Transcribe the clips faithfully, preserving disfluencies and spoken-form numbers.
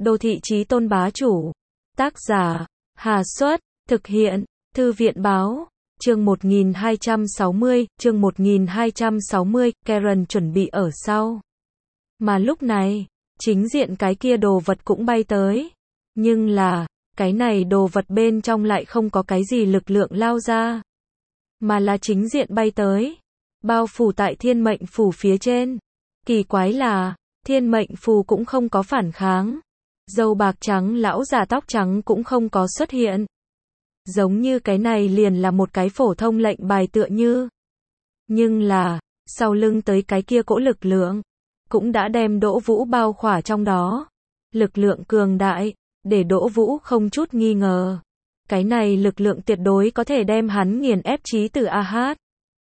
Đô thị chí tôn bá chủ. Tác giả, Hà Xuất, thực hiện, Thư viện báo. Chương một nghìn hai trăm sáu mươi, chương một nghìn hai trăm sáu mươi, Karen chuẩn bị ở sau. Mà lúc này, chính diện cái kia đồ vật cũng bay tới. Nhưng là, cái này đồ vật bên trong lại không có cái gì lực lượng lao ra. Mà là chính diện bay tới. Bao phủ tại thiên mệnh phủ phía trên. Kỳ quái là, thiên mệnh phù cũng không có phản kháng. Dâu bạc trắng lão già tóc trắng cũng không có xuất hiện. Giống như cái này liền là một cái phổ thông lệnh bài tựa như. Nhưng là, sau lưng tới cái kia cỗ lực lượng, cũng đã đem Đỗ Vũ bao khỏa trong đó. Lực lượng cường đại, để Đỗ Vũ không chút nghi ngờ. Cái này lực lượng tuyệt đối có thể đem hắn nghiền ép chí tử a hát.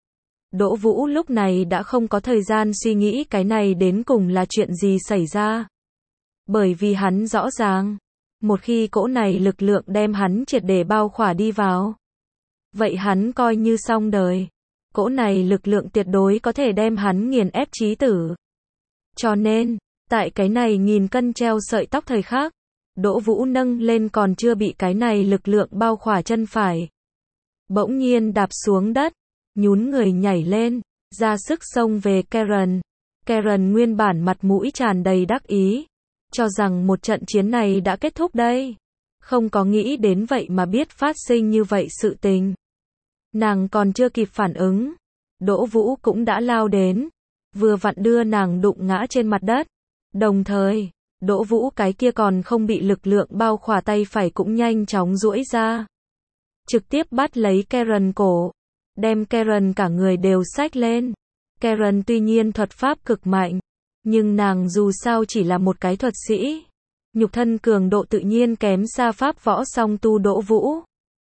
Đỗ Vũ lúc này đã không có thời gian suy nghĩ cái này đến cùng là chuyện gì xảy ra. Bởi vì hắn rõ ràng, một khi cỗ này lực lượng đem hắn triệt để bao khỏa đi vào, vậy hắn coi như xong đời. Cỗ này lực lượng tuyệt đối có thể đem hắn nghiền ép chí tử. Cho nên, tại cái này nghìn cân treo sợi tóc thời khắc, Đỗ Vũ nâng lên còn chưa bị cái này lực lượng bao khỏa chân phải. Bỗng nhiên đạp xuống đất, nhún người nhảy lên, ra sức xông về Karen. Karen nguyên bản mặt mũi tràn đầy đắc ý, cho rằng một trận chiến này đã kết thúc đây. Không có nghĩ đến vậy mà biết phát sinh như vậy sự tình. Nàng còn chưa kịp phản ứng, Đỗ Vũ cũng đã lao đến, vừa vặn đưa nàng đụng ngã trên mặt đất. Đồng thời, Đỗ Vũ cái kia còn không bị lực lượng bao khỏa tay phải cũng nhanh chóng duỗi ra. Trực tiếp bắt lấy Karen cổ, đem Karen cả người đều xách lên. Karen tuy nhiên thuật pháp cực mạnh, nhưng nàng dù sao chỉ là một cái thuật sĩ. Nhục thân cường độ tự nhiên kém xa pháp võ song tu Đỗ Vũ.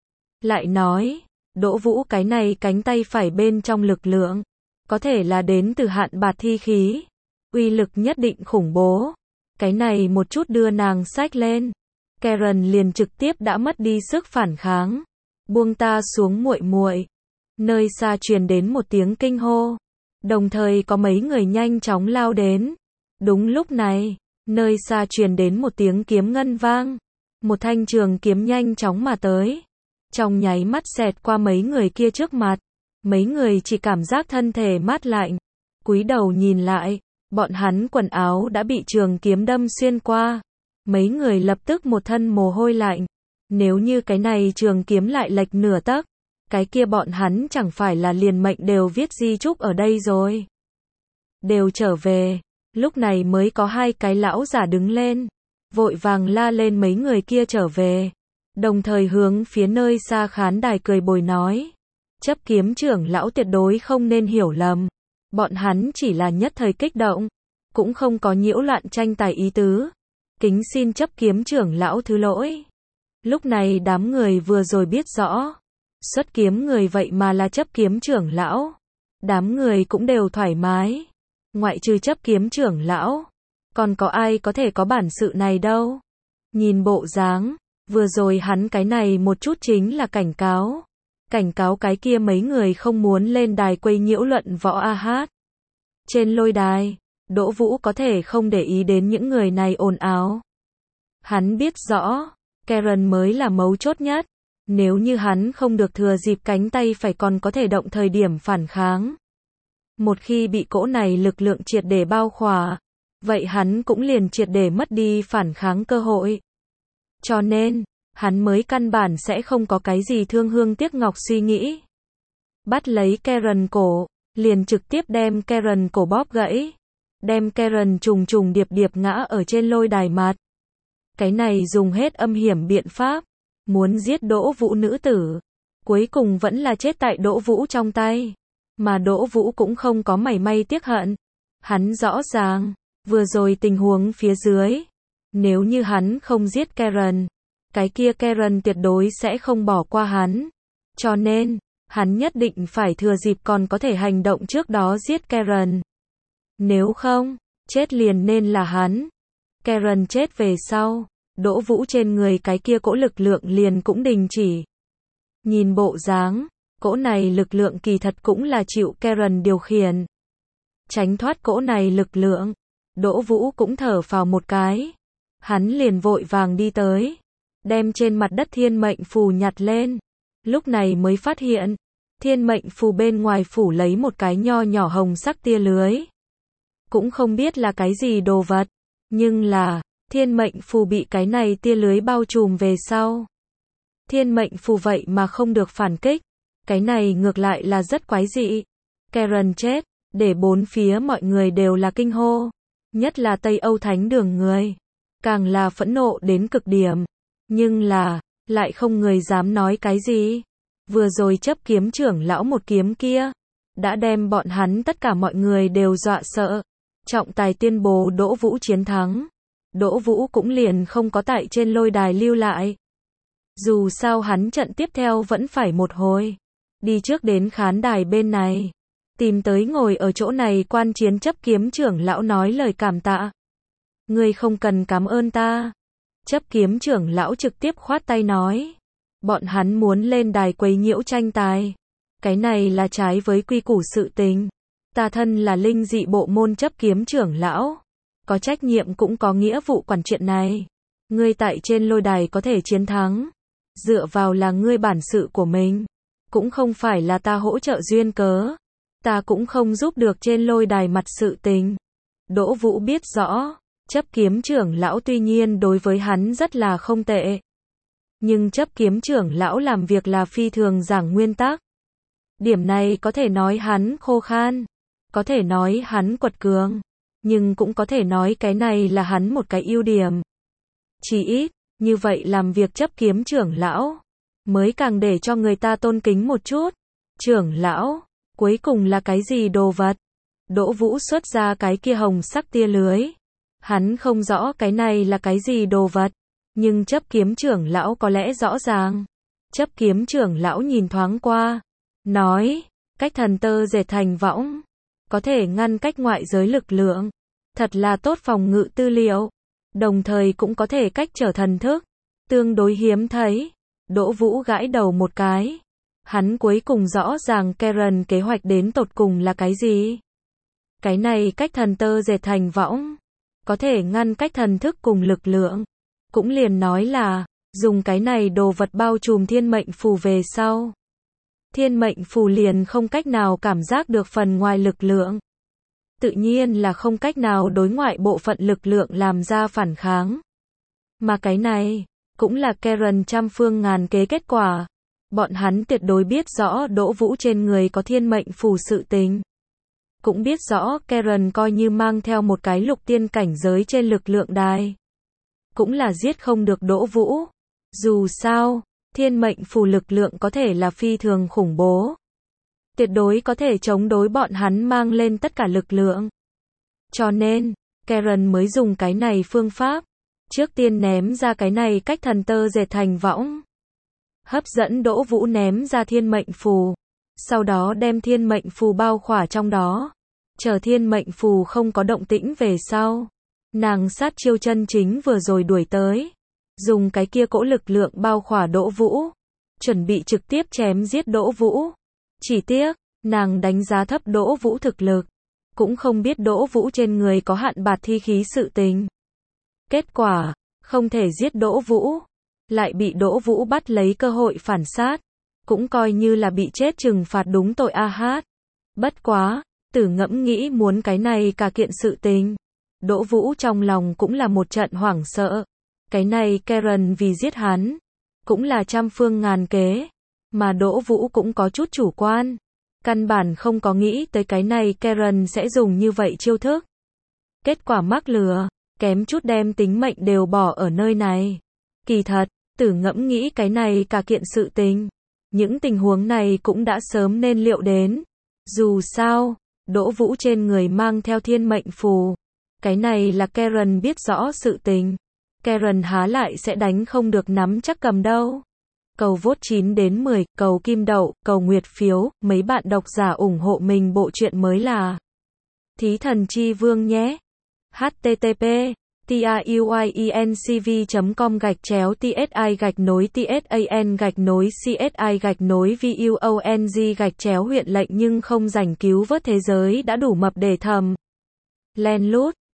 Lại nói, Đỗ Vũ cái này cánh tay phải bên trong lực lượng, có thể là đến từ hạn bạt thi khí. Uy lực nhất định khủng bố. Cái này một chút đưa nàng xách lên. Karen liền trực tiếp đã mất đi sức phản kháng. Buông ta xuống muội muội. Nơi xa truyền đến một tiếng kinh hô. Đồng thời có mấy người nhanh chóng lao đến. Đúng lúc này, nơi xa truyền đến một tiếng kiếm ngân vang. Một thanh trường kiếm nhanh chóng mà tới. Trong nháy mắt xẹt qua mấy người kia trước mặt. Mấy người chỉ cảm giác thân thể mát lạnh. Cúi đầu nhìn lại, bọn hắn quần áo đã bị trường kiếm đâm xuyên qua. Mấy người lập tức một thân mồ hôi lạnh. Nếu như cái này trường kiếm lại lệch nửa tấc, cái kia bọn hắn chẳng phải là liền mệnh đều viết di chúc ở đây rồi. Đều trở về, lúc này mới có hai cái lão giả đứng lên, vội vàng la lên mấy người kia trở về, đồng thời hướng phía nơi xa khán đài cười bồi nói. Chấp kiếm trưởng lão tuyệt đối không nên hiểu lầm, bọn hắn chỉ là nhất thời kích động, cũng không có nhiễu loạn tranh tài ý tứ. Kính xin chấp kiếm trưởng lão thứ lỗi. Lúc này đám người vừa rồi biết rõ, xuất kiếm người vậy mà là chấp kiếm trưởng lão. Đám người cũng đều thoải mái. Ngoại trừ chấp kiếm trưởng lão, còn có ai có thể có bản sự này đâu. Nhìn bộ dáng, vừa rồi hắn cái này một chút chính là cảnh cáo. Cảnh cáo cái kia mấy người không muốn lên đài quấy nhiễu luận võ a hát. Trên lôi đài, Đỗ Vũ có thể không để ý đến những người này ồn ào. Hắn biết rõ, Karen mới là mấu chốt nhất. Nếu như hắn không được thừa dịp cánh tay phải còn có thể động thời điểm phản kháng. Một khi bị cỗ này lực lượng triệt để bao khỏa, vậy hắn cũng liền triệt để mất đi phản kháng cơ hội. Cho nên, hắn mới căn bản sẽ không có cái gì thương hương tiếc ngọc suy nghĩ. Bắt lấy Karen cổ, liền trực tiếp đem Karen cổ bóp gãy. Đem Karen trùng trùng điệp điệp ngã ở trên lôi đài mặt. Cái này dùng hết âm hiểm biện pháp, muốn giết Đỗ Vũ nữ tử. Cuối cùng vẫn là chết tại Đỗ Vũ trong tay. Mà Đỗ Vũ cũng không có mảy may tiếc hận. Hắn rõ ràng, vừa rồi tình huống phía dưới. Nếu như hắn không giết Karen, cái kia Karen tuyệt đối sẽ không bỏ qua hắn. Cho nên, hắn nhất định phải thừa dịp còn có thể hành động trước đó giết Karen. Nếu không, chết liền nên là hắn. Karen chết về sau, Đỗ Vũ trên người cái kia cỗ lực lượng liền cũng đình chỉ. Nhìn bộ dáng, cỗ này lực lượng kỳ thật cũng là chịu Karen điều khiển. Tránh thoát cỗ này lực lượng, Đỗ Vũ cũng thở phào một cái. Hắn liền vội vàng đi tới, đem trên mặt đất thiên mệnh phù nhặt lên. Lúc này mới phát hiện, thiên mệnh phù bên ngoài phủ lấy một cái nho nhỏ hồng sắc tia lưới. Cũng không biết là cái gì đồ vật, nhưng là, thiên mệnh phù bị cái này tia lưới bao trùm về sau. Thiên mệnh phù vậy mà không được phản kích, cái này ngược lại là rất quái dị. Karen chết, để bốn phía mọi người đều là kinh hô, nhất là Tây Âu Thánh Đường người, càng là phẫn nộ đến cực điểm, nhưng là, lại không người dám nói cái gì. Vừa rồi chấp kiếm trưởng lão một kiếm kia, đã đem bọn hắn tất cả mọi người đều dọa sợ. Trọng tài tuyên bố Đỗ Vũ chiến thắng. Đỗ Vũ cũng liền không có tại trên lôi đài lưu lại. Dù sao hắn trận tiếp theo vẫn phải một hồi. Đi trước đến khán đài bên này. Tìm tới ngồi ở chỗ này quan chiến chấp kiếm trưởng lão nói lời cảm tạ. Ngươi không cần cảm ơn ta. Chấp kiếm trưởng lão trực tiếp khoát tay nói. Bọn hắn muốn lên đài quấy nhiễu tranh tài. Cái này là trái với quy củ sự tình. Ta thân là linh dị bộ môn chấp kiếm trưởng lão. Có trách nhiệm cũng có nghĩa vụ quản chuyện này. Ngươi tại trên lôi đài có thể chiến thắng. Dựa vào là ngươi bản sự của mình. Cũng không phải là ta hỗ trợ duyên cớ. Ta cũng không giúp được trên lôi đài mặt sự tình. Đỗ Vũ biết rõ. Chấp kiếm trưởng lão tuy nhiên đối với hắn rất là không tệ. Nhưng chấp kiếm trưởng lão làm việc là phi thường giảng nguyên tắc. Điểm này có thể nói hắn khô khan. Có thể nói hắn quật cường. Nhưng cũng có thể nói cái này là hắn một cái ưu điểm. Chỉ ít, như vậy làm việc chấp kiếm trưởng lão. Mới càng để cho người ta tôn kính một chút. Trưởng lão, cuối cùng là cái gì đồ vật? Đỗ Vũ xuất ra cái kia hồng sắc tia lưới. Hắn không rõ cái này là cái gì đồ vật. Nhưng chấp kiếm trưởng lão có lẽ rõ ràng. Chấp kiếm trưởng lão nhìn thoáng qua. Nói, cách thần tơ dệt thành võng. Có thể ngăn cách ngoại giới lực lượng. Thật là tốt phòng ngự tư liệu. Đồng thời cũng có thể cách trở thần thức. Tương đối hiếm thấy. Đỗ Vũ gãi đầu một cái. Hắn cuối cùng rõ ràng Karen kế hoạch đến tột cùng là cái gì. Cái này cách thần tơ dệt thành võng. Có thể ngăn cách thần thức cùng lực lượng. Cũng liền nói là, dùng cái này đồ vật bao trùm thiên mệnh phù về sau. Thiên mệnh phù liền không cách nào cảm giác được phần ngoài lực lượng. Tự nhiên là không cách nào đối ngoại bộ phận lực lượng làm ra phản kháng. Mà cái này, cũng là Karen trăm phương ngàn kế kết quả. Bọn hắn tuyệt đối biết rõ Đỗ Vũ trên người có thiên mệnh phù sự tình. Cũng biết rõ Karen coi như mang theo một cái lục tiên cảnh giới trên lực lượng đài. Cũng là giết không được Đỗ Vũ. Dù sao, thiên mệnh phù lực lượng có thể là phi thường khủng bố. Tuyệt đối có thể chống đối bọn hắn mang lên tất cả lực lượng. Cho nên, Karen mới dùng cái này phương pháp. Trước tiên ném ra cái này cách thần tơ dệt thành võng. Hấp dẫn Đỗ Vũ ném ra thiên mệnh phù. Sau đó đem thiên mệnh phù bao khỏa trong đó. Chờ thiên mệnh phù không có động tĩnh về sau. Nàng sát chiêu chân chính vừa rồi đuổi tới. Dùng cái kia cỗ lực lượng bao khỏa Đỗ Vũ. Chuẩn bị trực tiếp chém giết Đỗ Vũ. Chỉ tiếc, nàng đánh giá thấp Đỗ Vũ thực lực. Cũng không biết Đỗ Vũ trên người có hạn bạt thi khí sự tình. Kết quả, không thể giết Đỗ Vũ. Lại bị Đỗ Vũ bắt lấy cơ hội phản sát. Cũng coi như là bị chết trừng phạt đúng tội a hát. Bất quá, Tử ngẫm nghĩ muốn cái này cả kiện sự tình. Đỗ Vũ trong lòng cũng là một trận hoảng sợ. Cái này Karen vì giết hắn. Cũng là trăm phương ngàn kế. Mà Đỗ Vũ cũng có chút chủ quan. Căn bản không có nghĩ tới cái này Karen sẽ dùng như vậy chiêu thức. Kết quả mắc lừa. Kém chút đem tính mệnh đều bỏ ở nơi này. Kỳ thật, Tử ngẫm nghĩ cái này cả kiện sự tình. Những tình huống này cũng đã sớm nên liệu đến. Dù sao, Đỗ Vũ trên người mang theo thiên mệnh phù. Cái này là Karen biết rõ sự tình. Karen há lại sẽ đánh không được nắm chắc cầm đâu. Cầu vote chín đến mười, cầu kim đậu, cầu nguyệt phiếu, mấy bạn độc giả ủng hộ mình bộ truyện mới là Thí Thần Chi Vương nhé. http tuyencv chấm com gạch chéo tsi gạch nối tsan gạch nối csi gạch nối vuong gạch chéo huyện lệnh nhưng không giành cứu vớt thế giới đã đủ mập để thầm. Len lút.